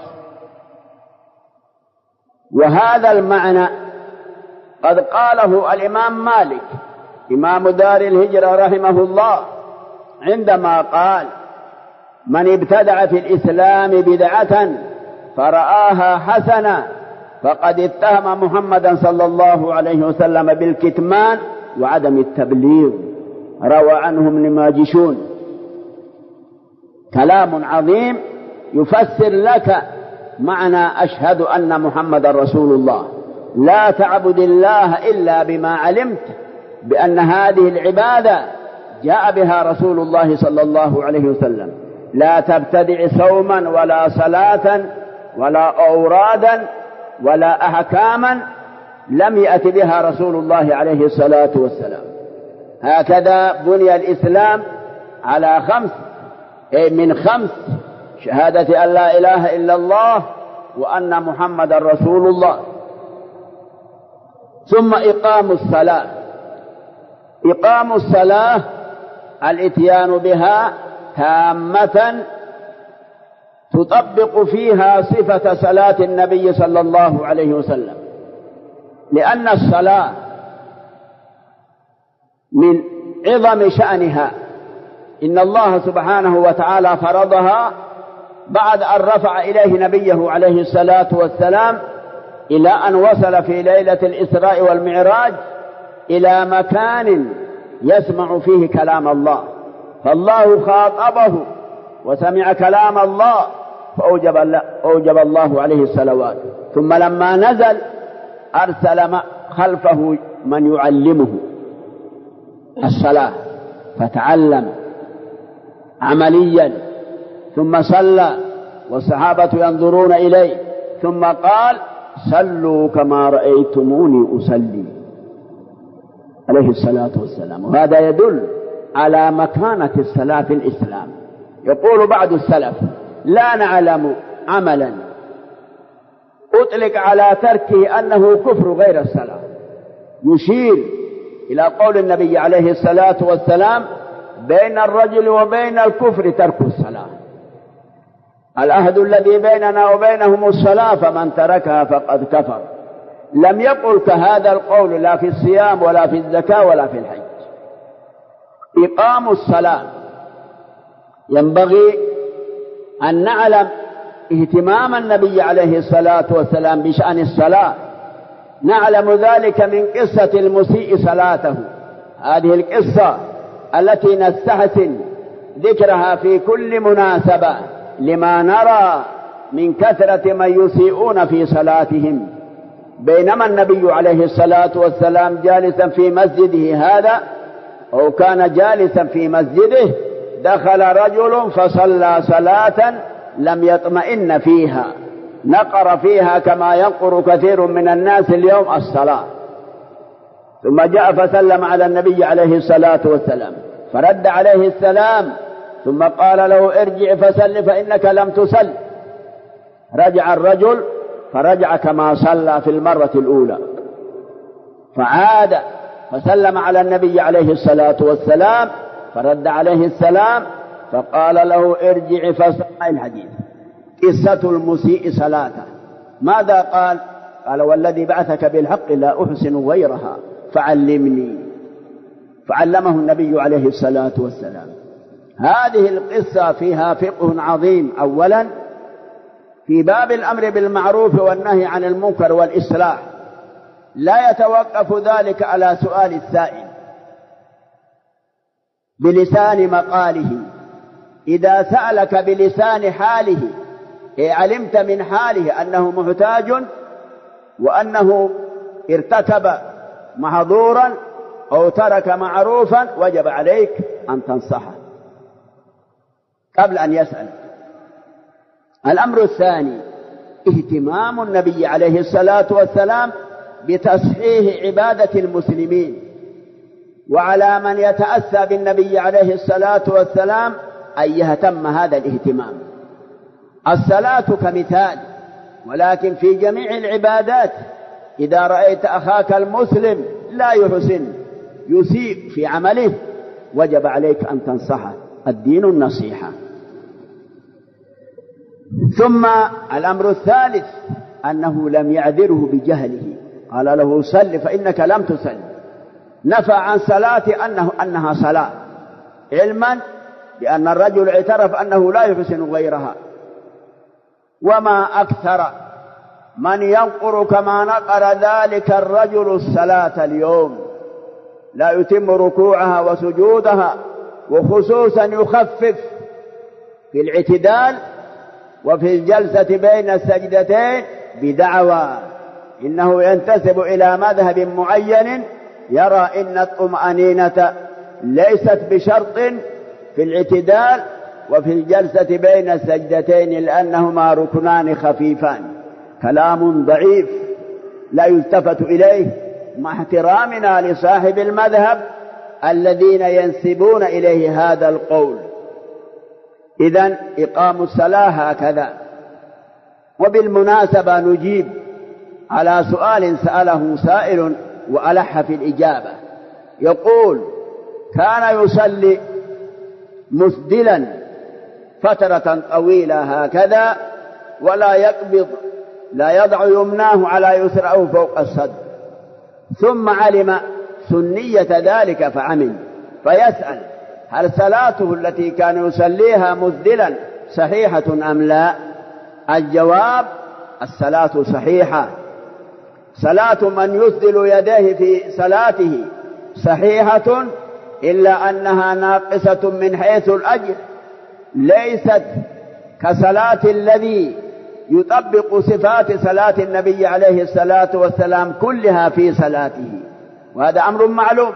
وهذا المعنى قد قاله الإمام مالك إمام دار الهجرة رحمه الله عندما قال: من ابتدع في الإسلام بدعة فرآها حسنة فقد اتهم محمدا صلى الله عليه وسلم بالكتمان وعدم التبليغ. روى عنهم الماجشون. كلام عظيم يفسر لك معنى أشهد أن محمد رسول الله. لا تعبد الله إلا بما علمت بأن هذه العبادة جاء بها رسول الله صلى الله عليه وسلم. لا تبتدع صوما ولا صلاة ولا أورادا ولا أحكاما لم يأت بها رسول الله عليه الصلاة والسلام. هكذا بني الإسلام على من خمس: شهادة أن لا إله إلا الله وأن محمد رسول الله، ثم إقام الصلاة. إقام الصلاة الإتيان بها تامة تطبق فيها صفة صلاة النبي صلى الله عليه وسلم، لأن الصلاة من عظم شأنها. إن الله سبحانه وتعالى فرضها بعد أن رفع إليه نبيه عليه الصلاة والسلام إلى أن وصل في ليلة الإسراء والمعراج إلى مكان يسمع فيه كلام الله، فالله خاطبه وسمع كلام الله فأوجب الله عليه الصلوات. ثم لما نزل أرسل خلفه من يعلمه الصلاة فتعلم عمليا، ثم صلى والصحابة ينظرون إليه، ثم قال: صلوا كما رأيتموني أصلي عليه الصلاة والسلام. وهذا يدل على مكانة الصلاة في الإسلام. يقول بعض السلف: لا نعلم عملا أطلق على تركه أنه كفر غير الصلاة، يشير إلى قول النبي عليه الصلاة والسلام: بين الرجل وبين الكفر ترك الصلاة، العهد الذي بيننا وبينهم الصلاة فمن تركها فقد كفر. لم يقل كهذا القول لا في الصيام ولا في الزكاة ولا في الحج. إقام الصلاة ينبغي أن نعلم اهتمام النبي عليه الصلاة والسلام بشأن الصلاة. نعلم ذلك من قصة المسيء صلاته، هذه القصة التي نستحسن ذكرها في كل مناسبة لما نرى من كثرة من يسيئون في صلاتهم. بينما النبي عليه الصلاة والسلام جالسا في مسجده هذا أو كان جالسا في مسجده دخل رجل فصلى صلاة لم يطمئن فيها، نقر فيها كما ينقر كثير من الناس اليوم الصلاة، ثم جاء فسلم على النبي عليه الصلاة والسلام فرد عليه السلام، ثم قال له ارجع فسل فإنك لم تسل. رجع الرجل فرجع كما صلى في المرة الأولى، فعاد فسلم على النبي عليه الصلاة والسلام فرد عليه السلام، فقال له ارجع فسل. الحديث قصة المسيء صلاته ماذا قال؟ قال والذي بعثك بالحق لا أحسن غيرها فعلمني، فعلمه النبي عليه الصلاة والسلام. هذه القصة فيها فقه عظيم. أولا في باب الأمر بالمعروف والنهي عن المنكر والإصلاح لا يتوقف ذلك على سؤال السائل بلسان مقاله. إذا سألك بلسان حاله علمت من حاله أنه محتاج وأنه ارتكب محظورا أو ترك معروفا، وجب عليك أن تنصحه قبل أن يسأل. الأمر الثاني اهتمام النبي عليه الصلاة والسلام بتصحيح عبادة المسلمين، وعلى من يتأسى بالنبي عليه الصلاة والسلام أن يهتم هذا الاهتمام. الصلاة كمثال، ولكن في جميع العبادات إذا رأيت أخاك المسلم لا يحسن يسيء في عمله وجب عليك أن تنصحه. الدين النصيحة. ثم الأمر الثالث أنه لم يعذره بجهله، قال له صل فإنك لم تصل، نفى عن صلاة أنها صلاة علما بأن الرجل اعترف أنه لا يحسن غيرها. وما أكثر من ينقر كما نقر ذلك الرجل الصلاة اليوم، لا يتم ركوعها وسجودها، وخصوصا يخفف في الاعتدال وفي الجلسة بين السجدتين بدعوى إنه ينتسب إلى مذهب معين يرى إن الطمأنينة ليست بشرط في الاعتدال وفي الجلسة بين السجدتين لأنهما ركنان خفيفان. كلام ضعيف لا يلتفت إليه مع احترامنا لصاحب المذهب الذين ينسبون إليه هذا القول. إذن إقام الصلاة هكذا. وبالمناسبة نجيب على سؤال سأله سائل وألح في الإجابة، يقول كان يصلي مسدلا فترة طويلة هكذا ولا يقبض، لا يضع يمناه على يسرعه فوق الصدر، ثم علم سنية ذلك فعمل، فيسأل هل صلاته التي كان يصليها مسدلا صحيحة أم لا؟ الجواب الصلاة صحيحة. صلاة من يسدل يديه في صلاته صحيحة، إلا أنها ناقصة من حيث الأجر، ليست كصلاة الذي يطبق صفات صلاة النبي عليه الصلاة والسلام كلها في صلاته، وهذا أمر معلوم.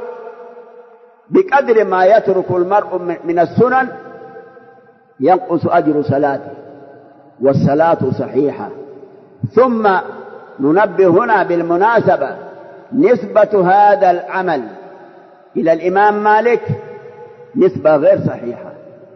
بقدر ما يترك المرء من السنن ينقص أجر صلاته، والصلاة صحيحة. ثم ننبه هنا بالمناسبة نسبة هذا العمل إلى الإمام مالك نسبة غير صحيحة.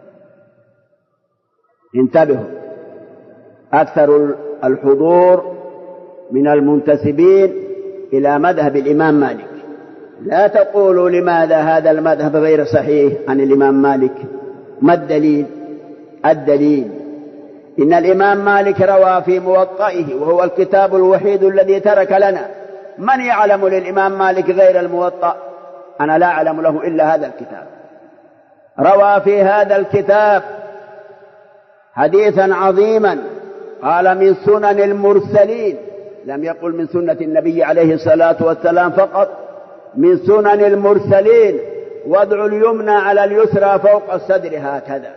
انتبهوا، أكثر الحضور من المنتسبين إلى مذهب الإمام مالك. لا تقولوا لماذا هذا المذهب غير صحيح عن الإمام مالك. ما الدليل؟ الدليل إن الإمام مالك روى في موطئه، وهو الكتاب الوحيد الذي ترك لنا. من يعلم للإمام مالك غير الموطأ؟ أنا لا أعلم له إلا هذا الكتاب. روى في هذا الكتاب حديثا عظيما، قال من سنن المرسلين، لم يقل من سنة النبي عليه الصلاة والسلام فقط، من سنن المرسلين وضع اليمنى على اليسرى فوق الصدر هكذا.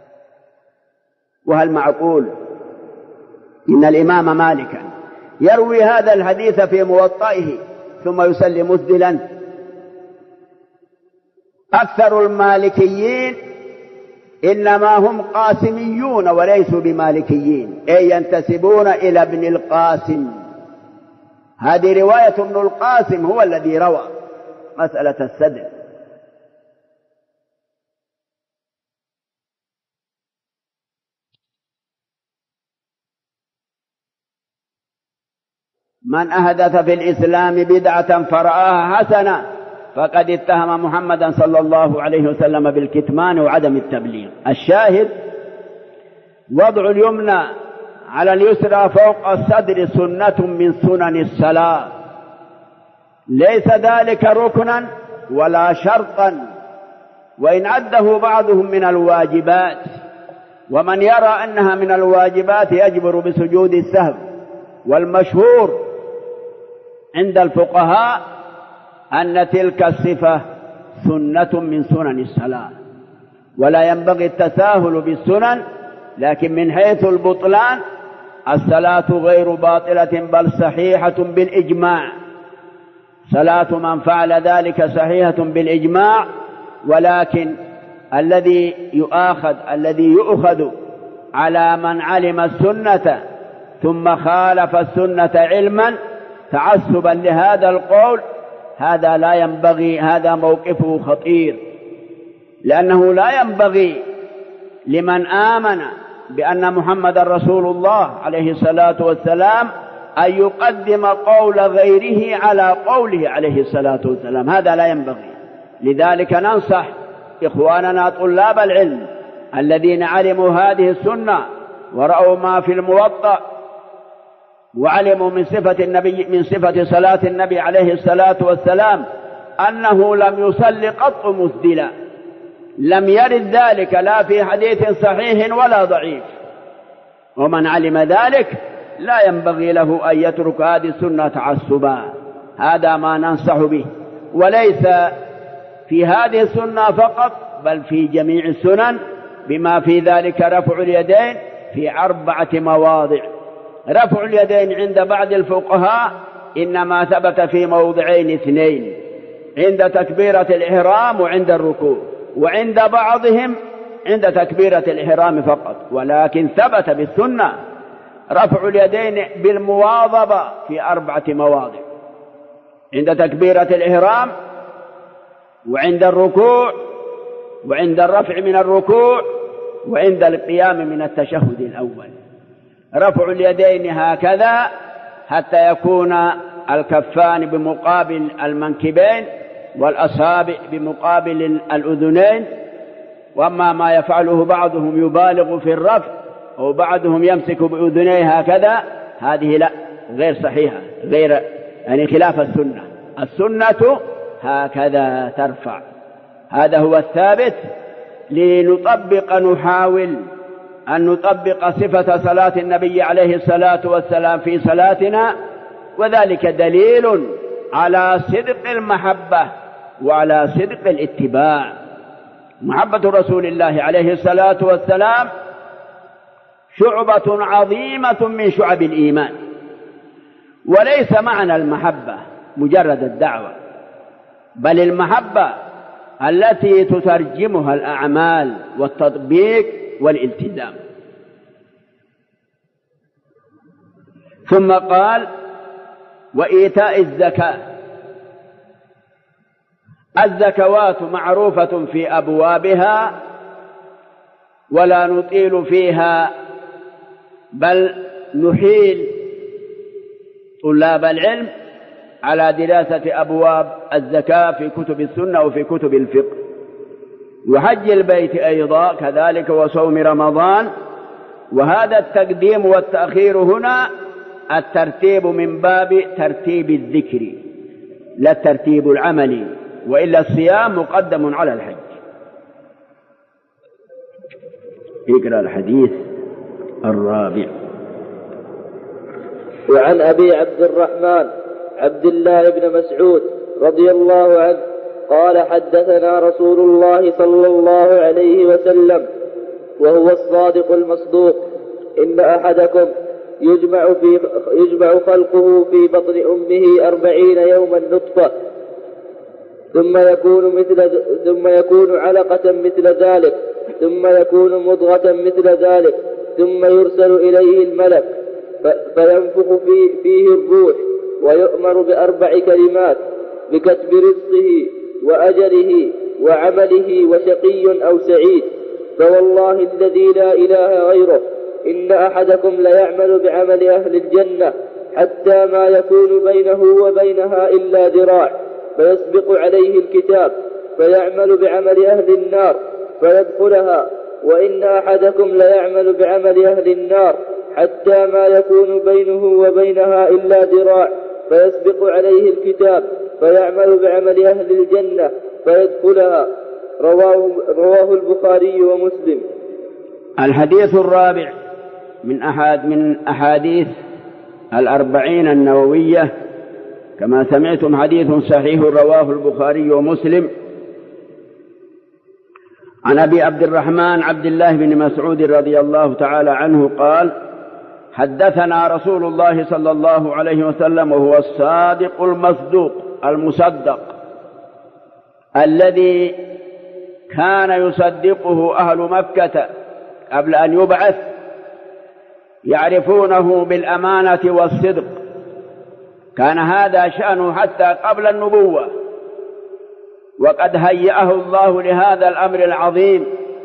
وهل معقول إن الإمام مالكا يروي هذا الحديث في موطئه ثم يصلي مسدلا؟ أكثر المالكيين إنما هم قاسميون وليسوا بمالكيين، أي ينتسبون إلى ابن القاسم. هذه رواية ابن القاسم هو الذي روى مسألة السدر. من أحدث في الإسلام بدعة فرآها حسنة فقد اتهم محمدا صلى الله عليه وسلم بالكتمان وعدم التبليغ. الشاهد: وضع اليمنى على اليسرى فوق الصدر سنة من سنن الصلاة، ليس ذلك ركنا ولا شرطا، وإن عده بعضهم من الواجبات، ومن يرى أنها من الواجبات يجبر بسجود السهو. والمشهور عند الفقهاء أن تلك الصفة سنة من سنن الصلاة، ولا ينبغي التساهل بالسنن، لكن من حيث البطلان الصلاة غير باطلة بل صحيحة بالإجماع. صلاة من فعل ذلك صحيحة بالإجماع، ولكن الذي يؤخذ على من علم السنة ثم خالف السنة علما تعسبا لهذا القول، هذا لا ينبغي، هذا موقفه خطير، لأنه لا ينبغي لمن آمن بأن محمد رسول الله عليه الصلاة والسلام أن يقدم قول غيره على قوله عليه الصلاة والسلام، هذا لا ينبغي. لذلك ننصح إخواننا طلاب العلم الذين علموا هذه السنة ورأوا ما في الموطأ وعلموا من صفة صلاة النبي عليه الصلاة والسلام أنه لم يصل قط مسدلا، لم يرد ذلك لا في حديث صحيح ولا ضعيف، ومن علم ذلك لا ينبغي له أن يترك هذه السنة تعسبا. هذا ما ننصح به، وليس في هذه السنة فقط بل في جميع السنن، بما في ذلك رفع اليدين في 4 مواضع. رفع اليدين عند بعض الفقهاء إنما ثبت في موضعين 2: عند تكبيرة الإحرام وعند الركوع، وعند بعضهم عند تكبيرة الإحرام فقط، ولكن ثبت بالسنة رفع اليدين بالمواظبة في 4 مواضع: عند تكبيرة الإحرام، وعند الركوع، وعند الرفع من الركوع، وعند القيام من التشهد الأول. رفع اليدين هكذا حتى يكون الكفان بمقابل المنكبين والأصابع بمقابل الأذنين. وأما ما يفعله بعضهم يبالغ في الرفع وبعضهم يمسك بأذنيه هكذا، هذه لا، غير صحيحة، غير يعني خلاف السنة. السنة هكذا ترفع، هذا هو الثابت. نحاول أن نطبق صفة صلاة النبي عليه الصلاة والسلام في صلاتنا، وذلك دليل على صدق المحبة وعلى صدق الاتباع. محبة رسول الله عليه الصلاة والسلام شعبة عظيمة من شعب الإيمان، وليس معنى المحبة مجرد الدعوة، بل المحبة التي تترجمها الأعمال والتطبيق والالتزام. ثم قال: وإيتاء الزكاة. الزكوات معروفة في أبوابها ولا نطيل فيها، بل نحيل طلاب العلم على دراسة أبواب الزكاة في كتب السنة وفي كتب الفقه، وحج البيت أيضا كذلك، وصوم رمضان. وهذا التقديم والتأخير هنا الترتيب من باب ترتيب الذكر لا الترتيب العملي، وإلا الصيام مقدم على الحج. اقرأ الحديث الرابع. وعن أبي عبد الرحمن عبد الله بن مسعود رضي الله عنه قال: حدثنا رسول الله صلى الله عليه وسلم وهو الصادق المصدوق: إن أحدكم يجمع خلقه في بطن أمه 40 يوما نطفة، ثم يكون علقة مثل ذلك، ثم يكون مضغة مثل ذلك، ثم يرسل إليه الملك فينفخ فيه الروح، ويؤمر ب4 كلمات: بكتب رزقه وأجله وعمله وشقي أو سعيد. فوالله الذي لا إله غيره إن أحدكم ليعمل بعمل أهل الجنة حتى ما يكون بينه وبينها إلا ذراع، فيسبق عليه الكتاب فيعمل بعمل أهل النار فيدخلها، وإن أحدكم ليعمل بعمل أهل النار حتى ما يكون بينه وبينها إلا ذراع، فيسبق عليه الكتاب فيعمل بعمل أهل الجنة فيدخلها. رواه البخاري ومسلم. الحديث الرابع من أحاديث 40 النووية، كما سمعتم حديث صحيح رواه البخاري ومسلم، عن أبي عبد الرحمن عبد الله بن مسعود رضي الله تعالى عنه قال: حدثنا رسول الله صلى الله عليه وسلم وهو الصادق المصدوق المصدق الذي كان يصدقه أهل مكة قبل أن يبعث، يعرفونه بالأمانة والصدق، كان هذا شأنه حتى قبل النبوة، وقد هيأه الله لهذا الأمر العظيم،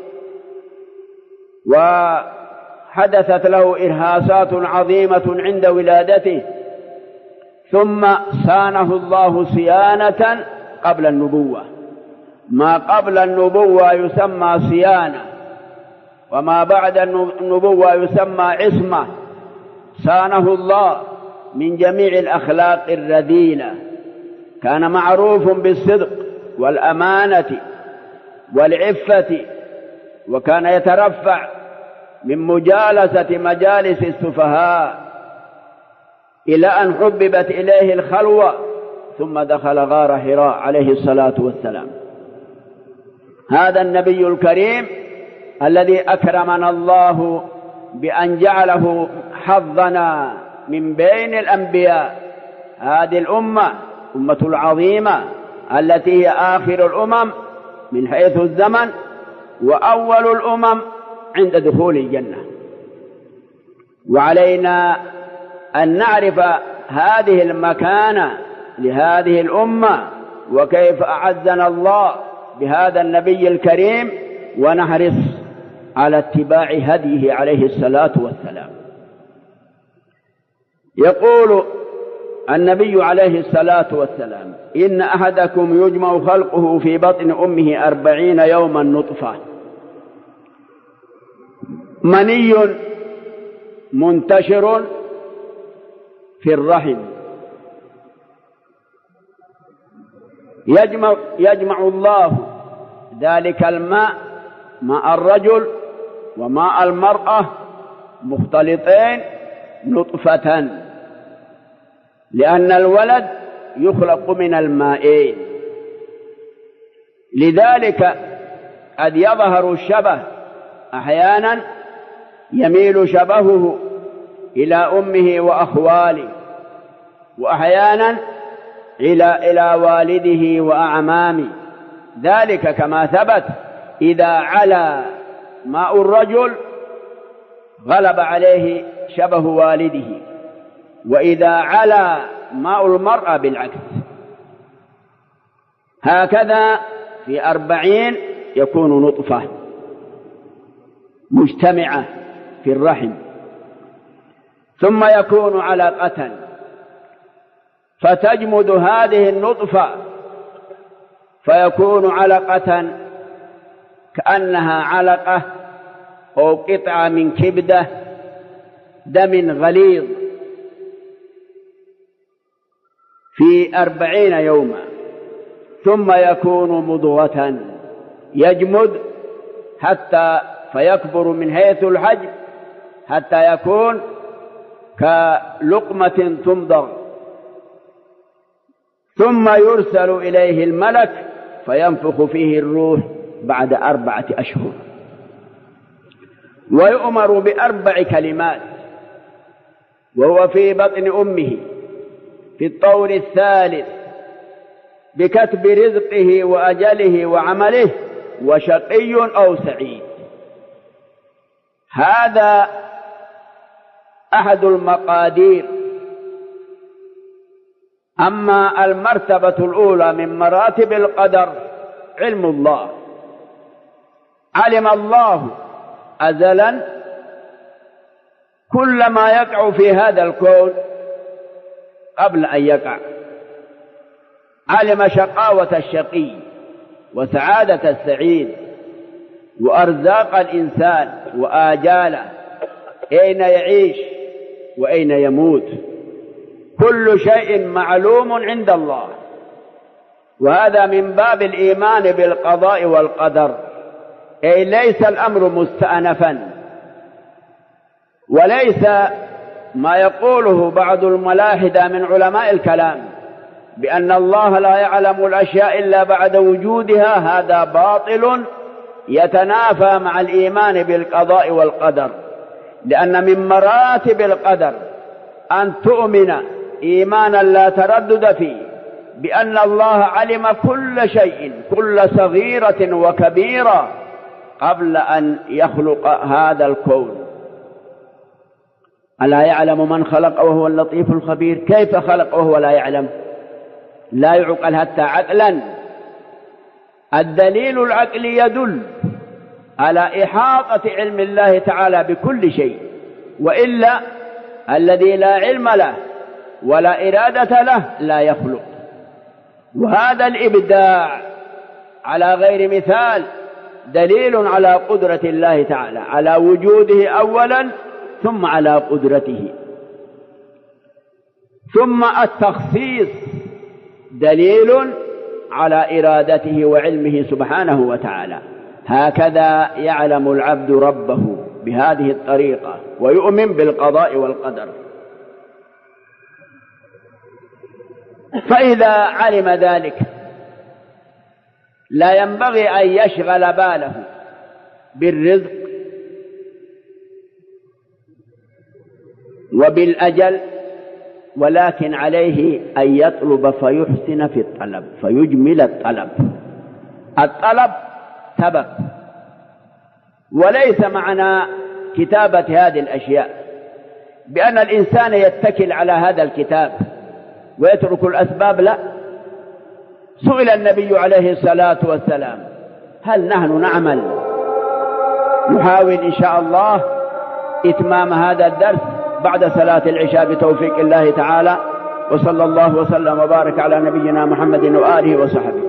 وحدثت له إرهاصات عظيمة عند ولادته، ثم صانه الله صيانة قبل النبوة. ما قبل النبوة يسمى صيانة، وما بعد النبوة يسمى عصمة. صانه الله من جميع الأخلاق الرذيلة، كان معروف بالصدق والأمانة والعفة، وكان يترفع من مجالسة مجالس السفهاء، إلى أن حببت إليه الخلوة، ثم دخل غار حراء عليه الصلاة والسلام. هذا النبي الكريم الذي أكرمنا الله بأن جعله حظنا من بين الأنبياء، هذه الأمة أمة العظيمة التي هي آخر الأمم من حيث الزمن، وأول الأمم عند دخول الجنة. وعلينا أن نعرف هذه المكانة لهذه الأمة، وكيف أعزنا الله بهذا النبي الكريم، ونحرص على اتباع هديه عليه الصلاة والسلام. يقول النبي عليه الصلاة والسلام: إن أحدكم يجمع خلقه في بطن أمه 40 يوما نطفة، مني منتشر في الرحم، يجمع الله ذلك الماء، ماء الرجل وماء المرأة مختلطين نطفة، لأن الولد يخلق من المائين. لذلك قد يظهر الشبه، أحيانا يميل شبهه إلى أمه وأخواله، وأحيانا إلى والده وأعمامه. ذلك كما ثبت: إذا علا ماء الرجل غلب عليه شبه والده، وإذا علا ماء المرأة بالعكس. هكذا في 40 يكون نطفة مجتمعة في الرحم، ثم يكون علقة، فتجمد هذه النطفة فيكون علقة كأنها علقة أو قطعة من كبدة دم غليظ في 40 يوما، ثم يكون مضغة، يجمد حتى فيكبر من حيث الحجم حتى يكون كلقمة تمضغ، ثم يرسل إليه الملك فينفخ فيه الروح بعد 4 أشهر، ويؤمر ب4 كلمات وهو في بطن أمه في الطور الثالث، بكتب رزقه وأجله وعمله وشقي أو سعيد. هذا أحد المقادير. أما المرتبة الأولى من مراتب القدر علم الله، علم الله أزلا كل ما يقع في هذا الكون قبل أن يقع. علم شقاوة الشقي وسعادة السعيد وأرزاق الإنسان وآجاله، أين يعيش وأين يموت، كل شيء معلوم عند الله. وهذا من باب الإيمان بالقضاء والقدر، أي ليس الأمر مستأنفا، وليس ما يقوله بعض الملاحدة من علماء الكلام بأن الله لا يعلم الأشياء إلا بعد وجودها. هذا باطل يتنافى مع الإيمان بالقضاء والقدر، لأن من مراتب القدر أن تؤمن إيمانا لا تردد فيه بأن الله علم كل شيء، كل صغيرة وكبيرة قبل أن يخلق هذا الكون. ألا يعلم من خلق وهو اللطيف الخبير؟ كيف خلق وهو لا يعلم؟ لا يعقل حتى عقلا. الدليل العقلي يدل على إحاطة علم الله تعالى بكل شيء، وإلا الذي لا علم له ولا إرادة له لا يخلق. وهذا الإبداع على غير مثال دليل على قدرة الله تعالى، على وجوده أولا ثم على قدرته. ثم التخصيص دليل على إرادته وعلمه سبحانه وتعالى. هكذا يعلم العبد ربه بهذه الطريقة ويؤمن بالقضاء والقدر. فإذا علم ذلك لا ينبغي أن يشغل باله بالرزق وبالأجل، ولكن عليه أن يطلب فيحسن في الطلب، فيجمل الطلب. الطلب سبب، وليس معنى كتابة هذه الأشياء بأن الإنسان يتكل على هذا الكتاب ويترك الأسباب، لا. سئل النبي عليه الصلاة والسلام: هل نحن نعمل؟ نحاول إن شاء الله إتمام هذا الدرس بعد صلاة العشاء بتوفيق الله تعالى، وصلى الله وسلم وبارك على نبينا محمد وآله وصحبه.